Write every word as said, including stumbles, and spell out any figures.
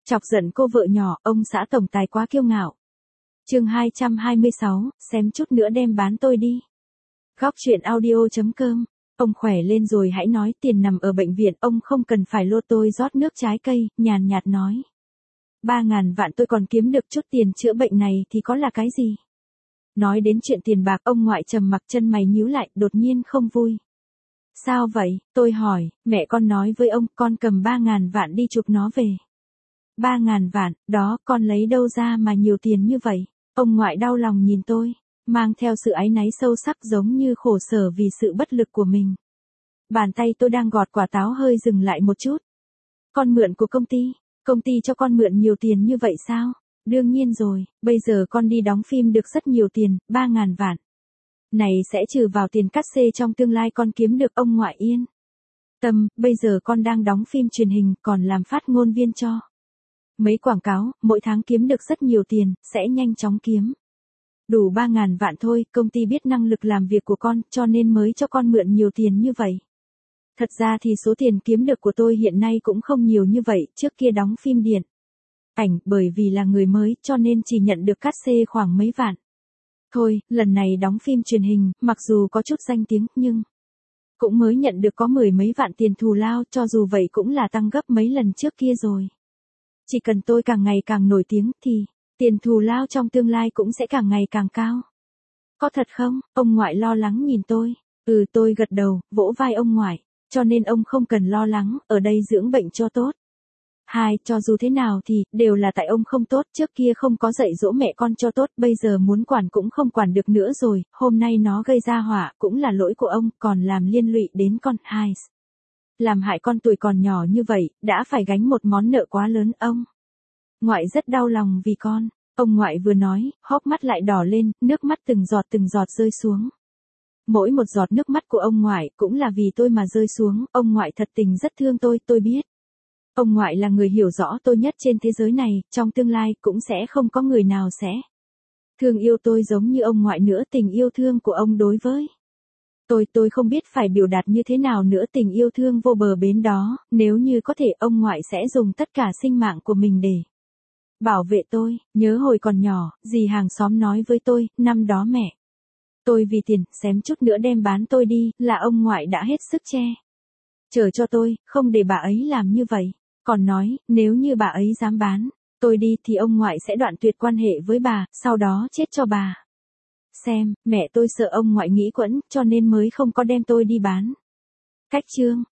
Chọc giận cô vợ nhỏ, ông xã tổng tài quá kiêu ngạo. Chương hai trăm hai mươi sáu, xém chút nữa đem bán tôi đi. Góc truyện audio chấm com. Ông khỏe lên rồi hãy nói, tiền nằm ở bệnh viện, ông không cần phải lô tôi rót nước trái cây, nhàn nhạt nói. Ba ngàn vạn tôi còn kiếm được chút tiền chữa bệnh này thì có là cái gì? Nói đến chuyện tiền bạc, ông ngoại trầm mặc, chân mày nhíu lại, đột nhiên không vui. Sao vậy? Tôi hỏi, mẹ con nói với ông, con cầm ba ngàn vạn đi chụp nó về. Ba ngàn vạn, đó, con lấy đâu ra mà nhiều tiền như vậy? Ông ngoại đau lòng nhìn tôi, mang theo sự áy náy sâu sắc giống như khổ sở vì sự bất lực của mình. Bàn tay tôi đang gọt quả táo hơi dừng lại một chút. Con mượn của công ty, công ty cho con mượn nhiều tiền như vậy sao? Đương nhiên rồi, bây giờ con đi đóng phim được rất nhiều tiền, ba ngàn vạn. Này sẽ trừ vào tiền cát xê trong tương lai con kiếm được. Ông ngoại yên tâm, bây giờ con đang đóng phim truyền hình, còn làm phát ngôn viên cho mấy quảng cáo, mỗi tháng kiếm được rất nhiều tiền, sẽ nhanh chóng kiếm đủ ba ngàn vạn thôi. Công ty biết năng lực làm việc của con, cho nên mới cho con mượn nhiều tiền như vậy. Thật ra thì số tiền kiếm được của tôi hiện nay cũng không nhiều như vậy, trước kia đóng phim điện ảnh, bởi vì là người mới, cho nên chỉ nhận được cát xê khoảng mấy vạn. Thôi, lần này đóng phim truyền hình, mặc dù có chút danh tiếng, nhưng cũng mới nhận được có mười mấy vạn tiền thù lao, cho dù vậy cũng là tăng gấp mấy lần trước kia rồi. Chỉ cần tôi càng ngày càng nổi tiếng, thì tiền thù lao trong tương lai cũng sẽ càng ngày càng cao. Có thật không? Ông ngoại lo lắng nhìn tôi. Ừ, tôi gật đầu, vỗ vai ông ngoại. Cho nên ông không cần lo lắng, ở đây dưỡng bệnh cho tốt. Hai, cho dù thế nào thì, đều là tại ông không tốt, trước kia không có dạy dỗ mẹ con cho tốt, bây giờ muốn quản cũng không quản được nữa rồi, hôm nay nó gây ra họa, cũng là lỗi của ông, còn làm liên lụy đến con. Hai, làm hại con tuổi còn nhỏ như vậy, đã phải gánh một món nợ quá lớn. Ông ngoại rất đau lòng vì con. Ông ngoại vừa nói, hốc mắt lại đỏ lên, nước mắt từng giọt từng giọt rơi xuống. Mỗi một giọt nước mắt của ông ngoại cũng là vì tôi mà rơi xuống, ông ngoại thật tình rất thương tôi, tôi biết. Ông ngoại là người hiểu rõ tôi nhất trên thế giới này, trong tương lai cũng sẽ không có người nào sẽ thương yêu tôi giống như ông ngoại nữa. Tình yêu thương của ông đối với tôi, tôi không biết phải biểu đạt như thế nào nữa, tình yêu thương vô bờ bến đó, nếu như có thể ông ngoại sẽ dùng tất cả sinh mạng của mình để bảo vệ tôi. Nhớ hồi còn nhỏ, dì hàng xóm nói với tôi, năm đó mẹ tôi vì tiền, xém chút nữa đem bán tôi đi, là ông ngoại đã hết sức che chở cho tôi, không để bà ấy làm như vậy. Còn nói, nếu như bà ấy dám bán tôi đi thì ông ngoại sẽ đoạn tuyệt quan hệ với bà, sau đó chết cho bà xem. Mẹ tôi sợ ông ngoại nghĩ quẫn, cho nên mới không có đem tôi đi bán. Cách chương